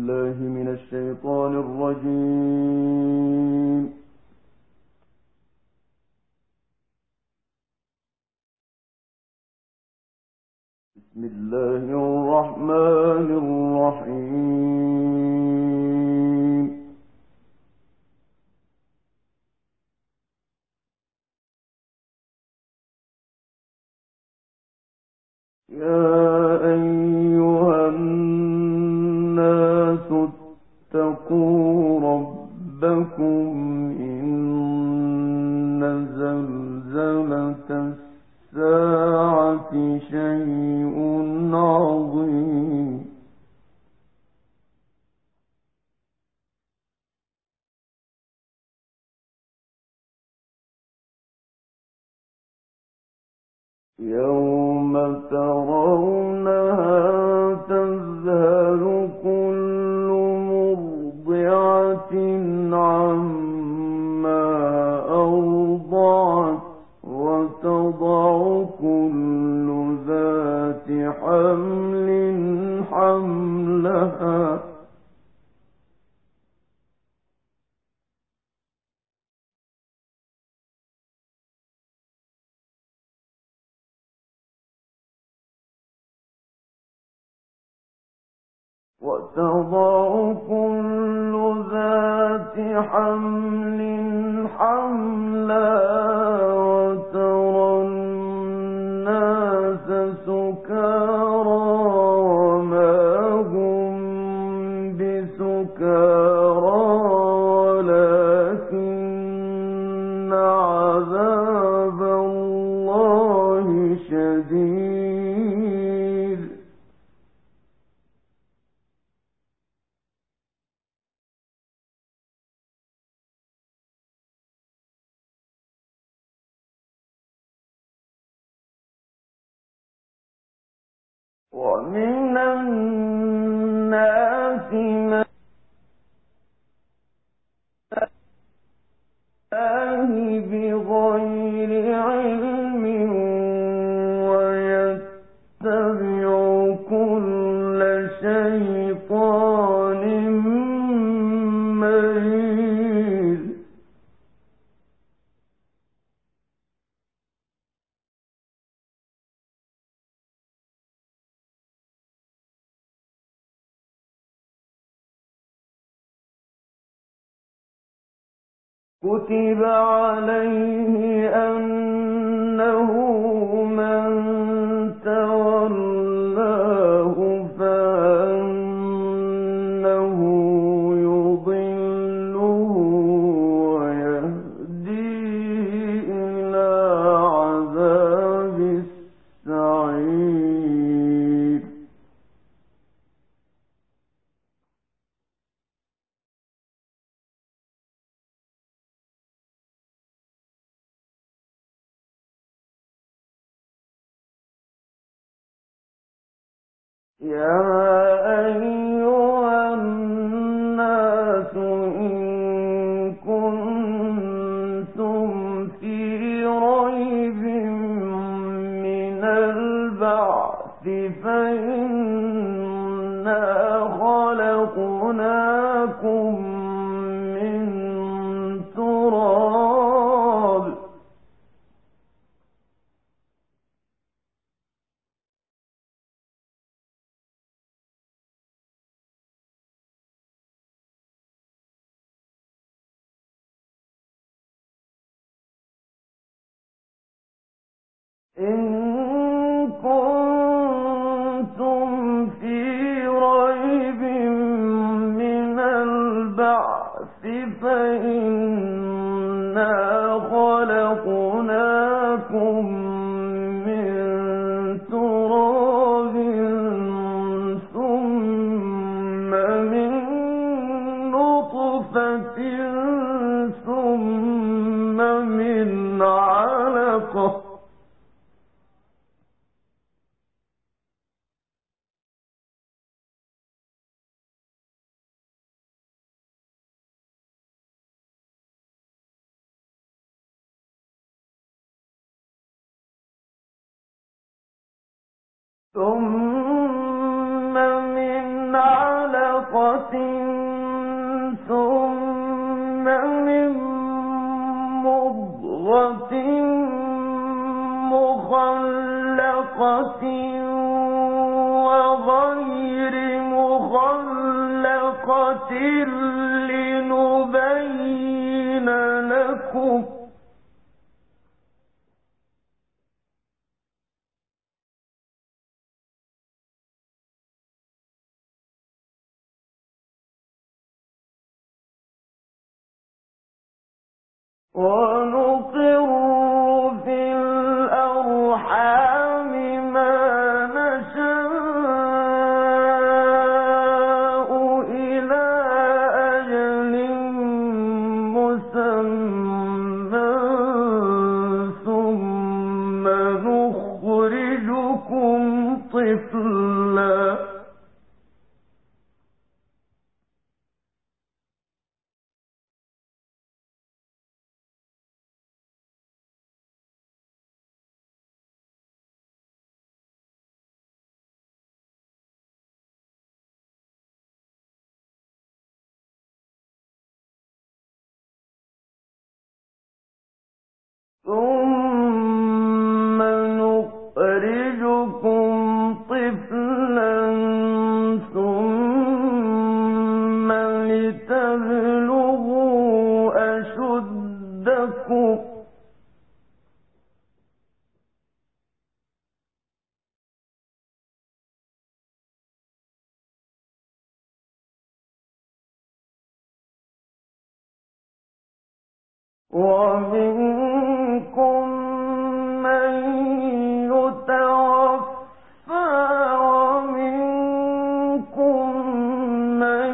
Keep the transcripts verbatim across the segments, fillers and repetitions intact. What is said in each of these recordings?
بالله من الشيطان الرجيم. بسم الله الرحمن الرحيم. يا أيها الناس اتقوا ربكم إن زلزلة الساعة شيء عظيم. يوم ترونها تذهل كل مرضعة عما أرضعت وتضع كل ذات حمل حملها وتضع كل ذات حمل حملها وترى الناس سكارى وما هم بسكارى ولكن عذاب الله شديد. ومن الناس من بغير علم ويتبع كل شيطان مريد. كتب عليه أنه من تولاه فأنه يضله ويهديه إلى عذاب السعير. يا أيها الناس إن كنتم في ريب من البعث فإنا خلقناكم من تراب إن كنتم في ريب من البعث فإنا خلقناكم من تراب ثم من نطفة ثم من علقة ثم من علقة علقة ثم من مضغة مخلقة وغير مخلقة لنبين لكم ونقر في الأرحام ما نشاء إلى أجل مسمى ثم نخرجكم طفلا ثم نخرجكم طفلا ثم لتبلغوا أشدكم ومنكم من يتوفى ومنكم من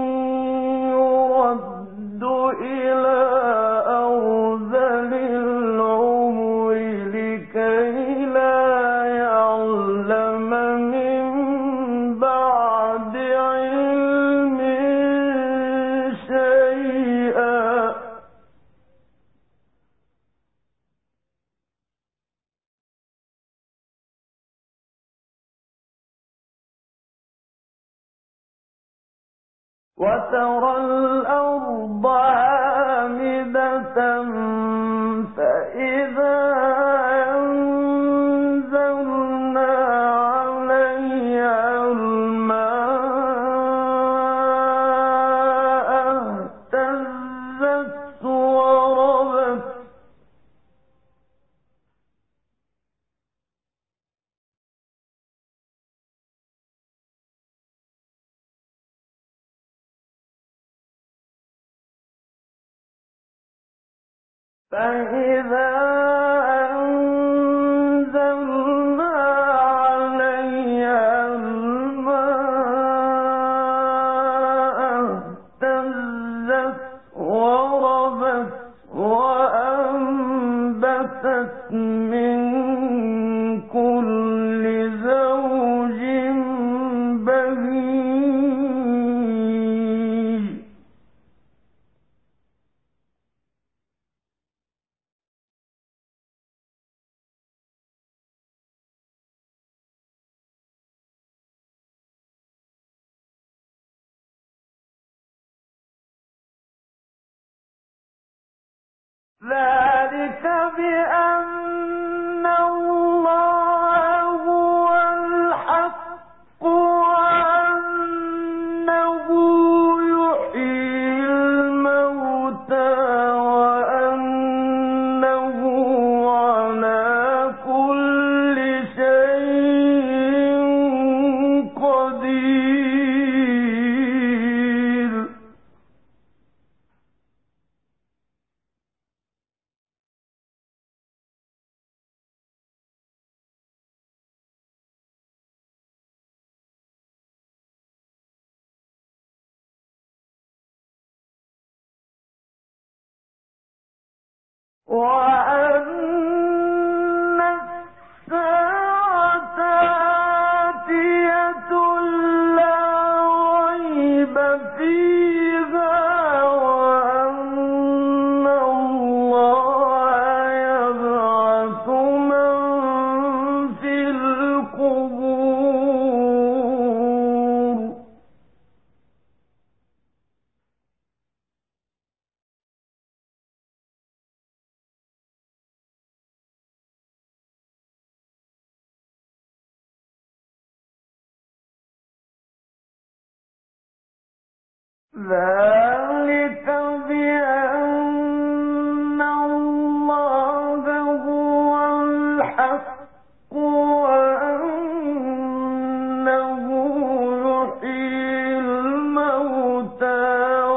يرد إلى أرذل العمر لكي لا يعلم من بعد علم شيئا وترى الأرض هامدة فإذا أنزلنا عليها الماء اهتزت وربت فإذا أنزلنا عليها الماء اهتزت وربت وأنبتت من كل زوج بهيج ذلك بأن الله هو الحق وأنه يحيي الموتى وأنه على كل شيء قدير وأن الساعة آتية لا ريب فيها وأن الله يبعث من في القبور ذلك بأن الله هو الحق وأنه يحيي الموتى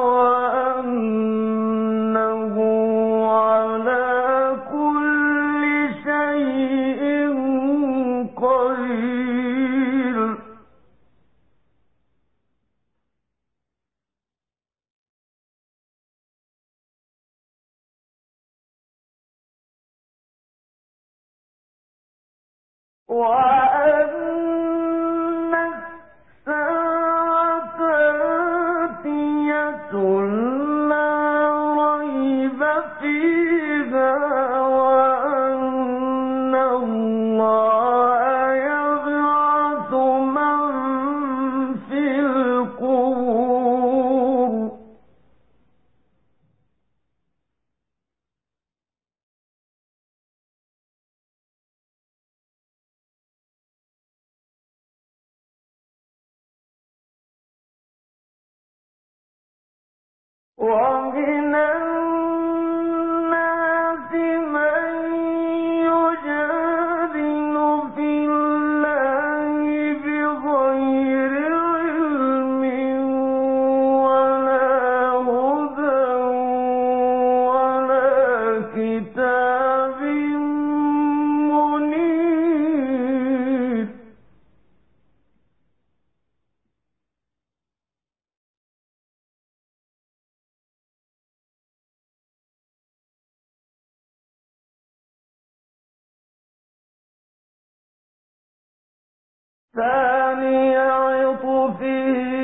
وأنه على كل شيء قدير. وأن الساعة آتية لا ريب فيها وأن الله يبعث من في القبور. ومن الناس من يجادل في الله بغير علم ولا هدى ولا كتاب منير. ثاني عطفه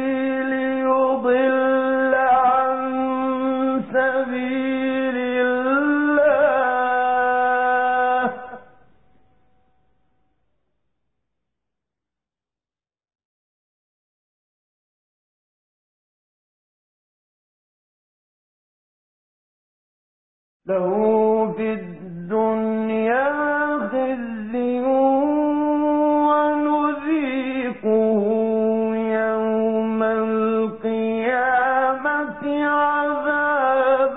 ليضل عن سبيل الله له في الدنيا خزي ونذيقه يوم القيامة عذاب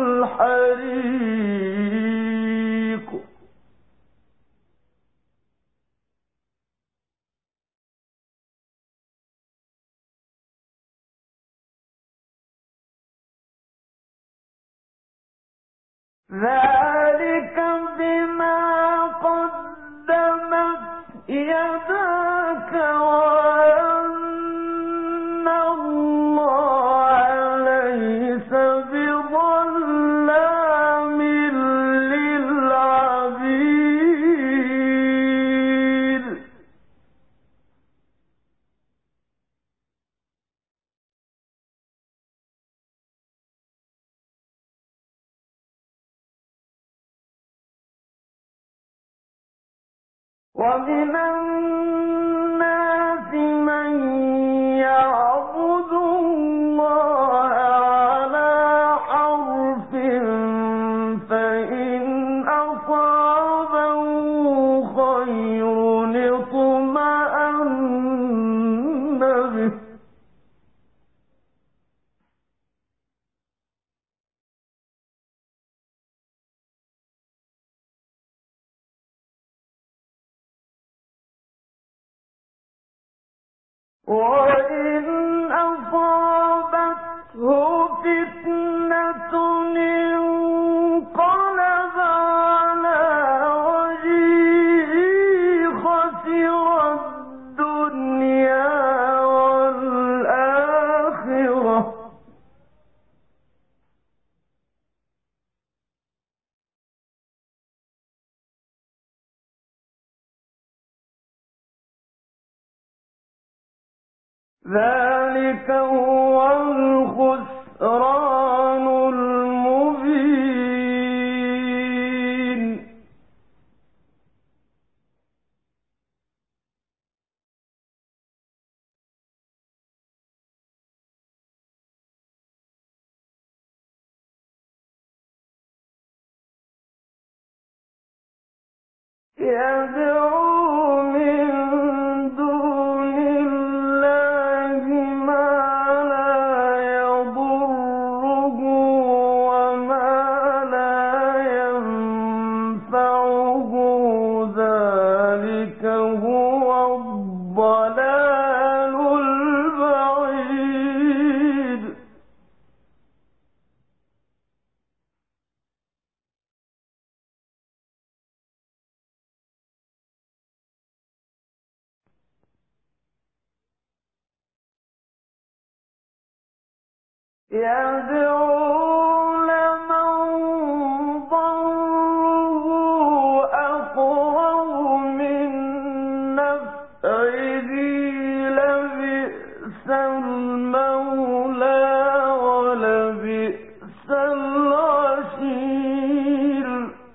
الحريق. ذلك بما قدمت يداك وأن الله ليس بظلام للعبيد. ومن الناس من يعبد الله على حرف فإن أصابه خير اطمأن به وإن أصابته فتنة انقلب على وجهه خسر الدنيا والآخرة ذلك هو الخسران المبين. يدعو من دون الله ما لا يضره يدعو لمن ضره أقرب من نفعه لبئس المولى ولبئس العشير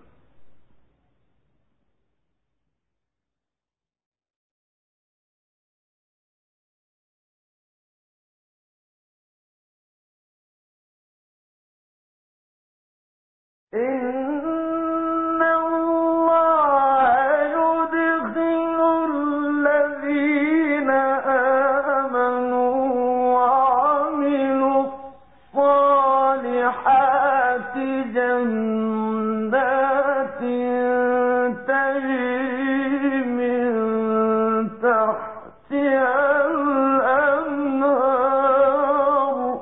إن الله يدخل الذين آمنوا وعملوا الصالحات جنات تجري من تحتها الأنهار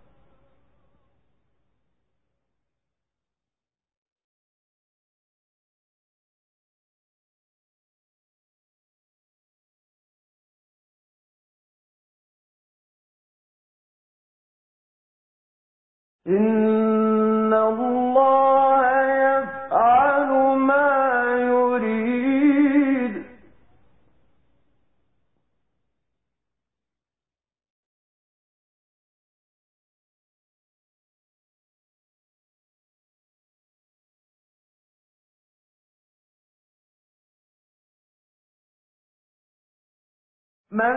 إن الله يفعل ما يريد من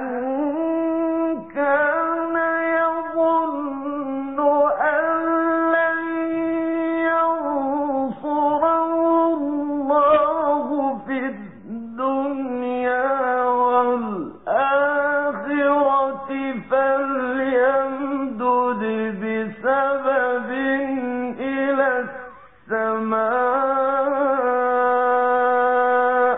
كان يظن أن لن ينصره الله في الدنيا والآخرة فليمدد بسبب إلى السماء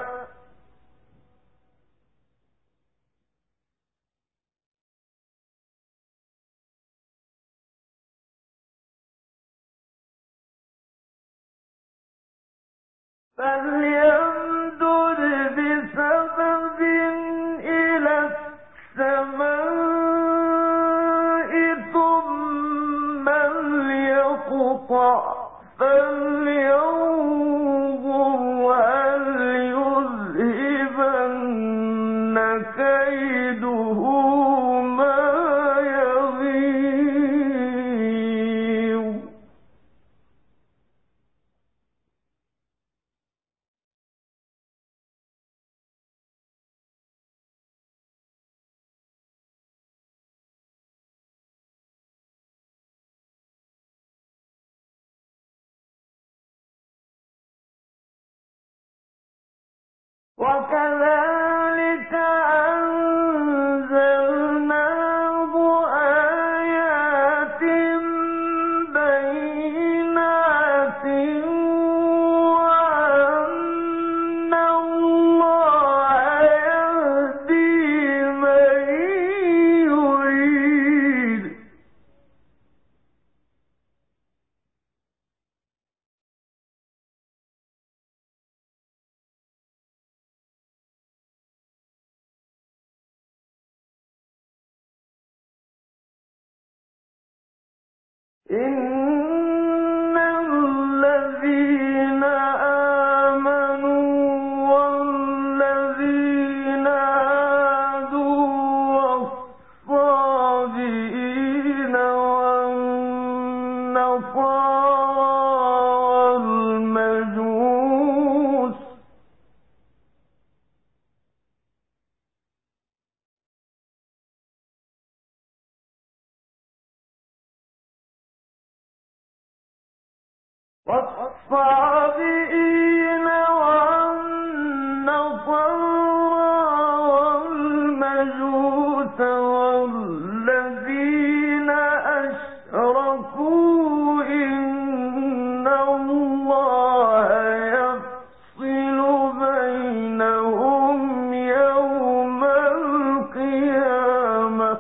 فليمدد بسبب إلى السماء ثم ليقطع فلينظر هل يذهبن كيده ما يغيظ وكذلك أنزلناه آيات بينات وأن الله يهدي من يريد إن الذين آمنوا والذين هادوا والصابئين والنصارى والمجوس والصابئين والنصارى والمجوس والذين أشركوا إن الله يفصل بينهم يوم القيامة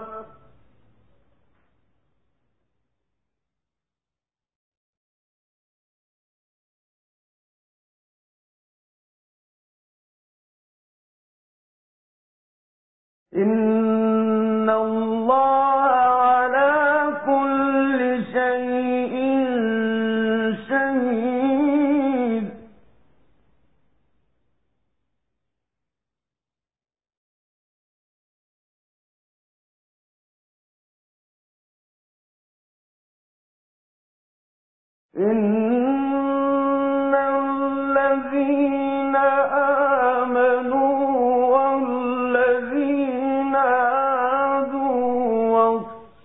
إن الله على كل إن الذين آمنوا والذين هادوا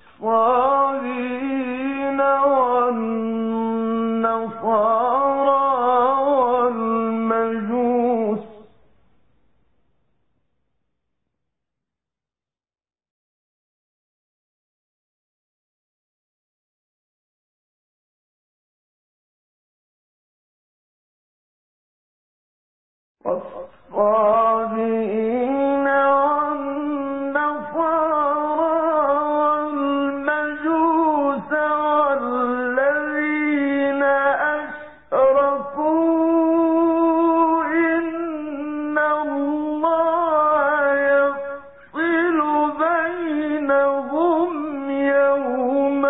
والصابئين والنصارى والمجوس والصابئين والنصارى والمجوس والذين أشركوا إن الله يفصل بينهم يوم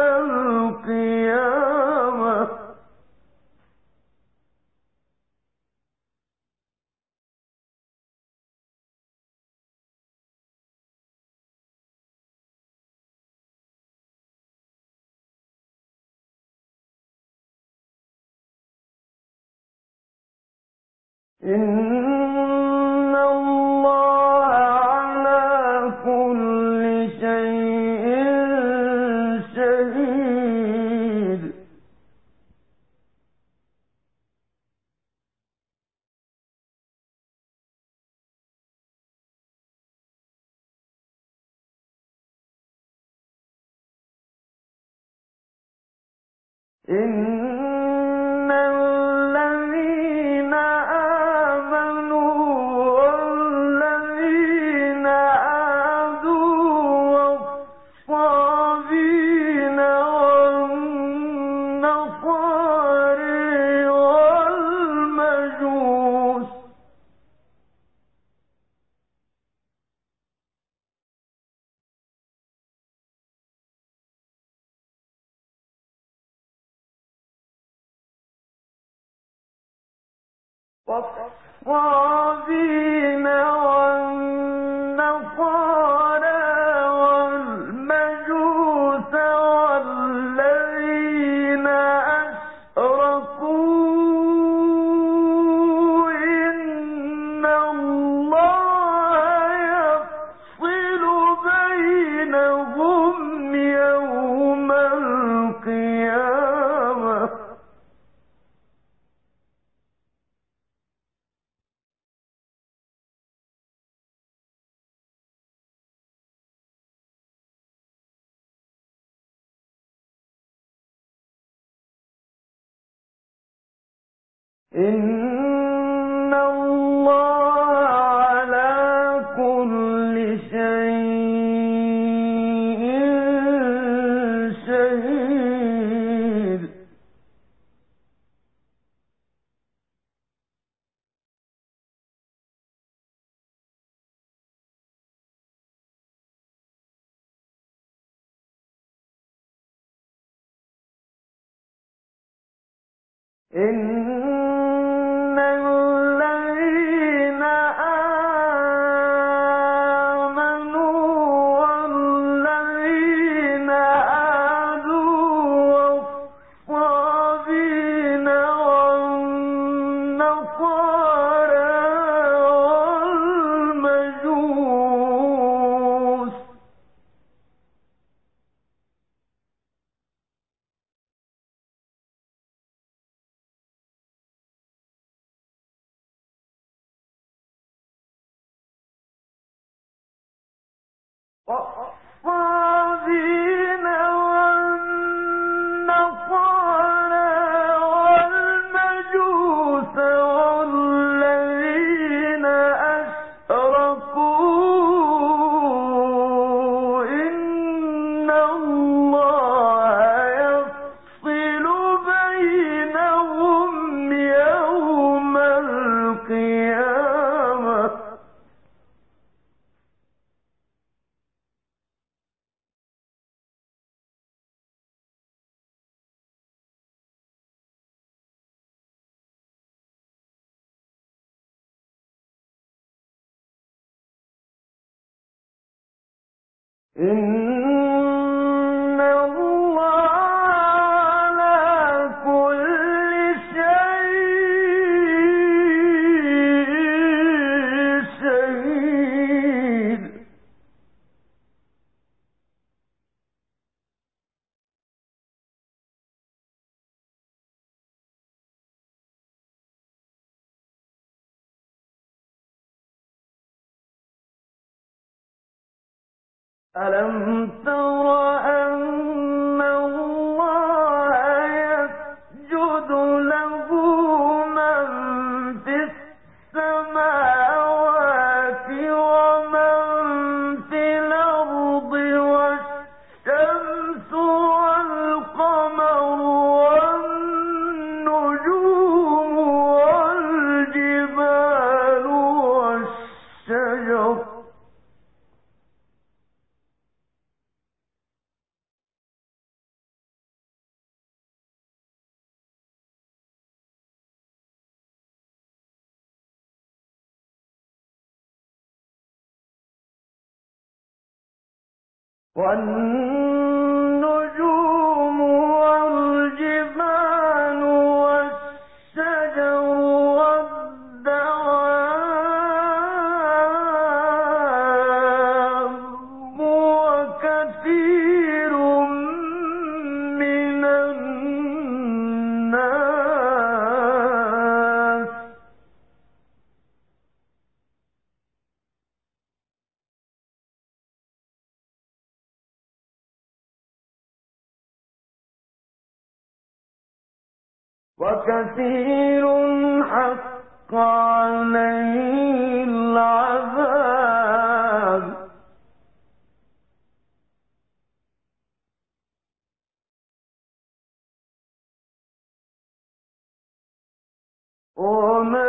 القيامة إن الله على كل شيء شهيد إن الذين آمنوا والذين هادوا والصابئين والنصارى والمجوس والصابئين والنصارى والمجوس والذين أشركوا إن الله يفصل بينهم يوم القيامة إن الله على كل شيء شهيد إن الذين آمنوا والذين هادوا والصابئين والنصارى والمجوس والصابئين والنصارى والمجوس والذين أشركوا إن الله يفصل بينهم يوم القيامة إن الله على كل ألم تر أن الله يسجد له من في السماوات ومن في الأرض والشمس والقمر والنجوم والجبال والشجر والنجوم والجبال والشجر والدواب وكثير من الناس وكثير حق عليه العذاب وما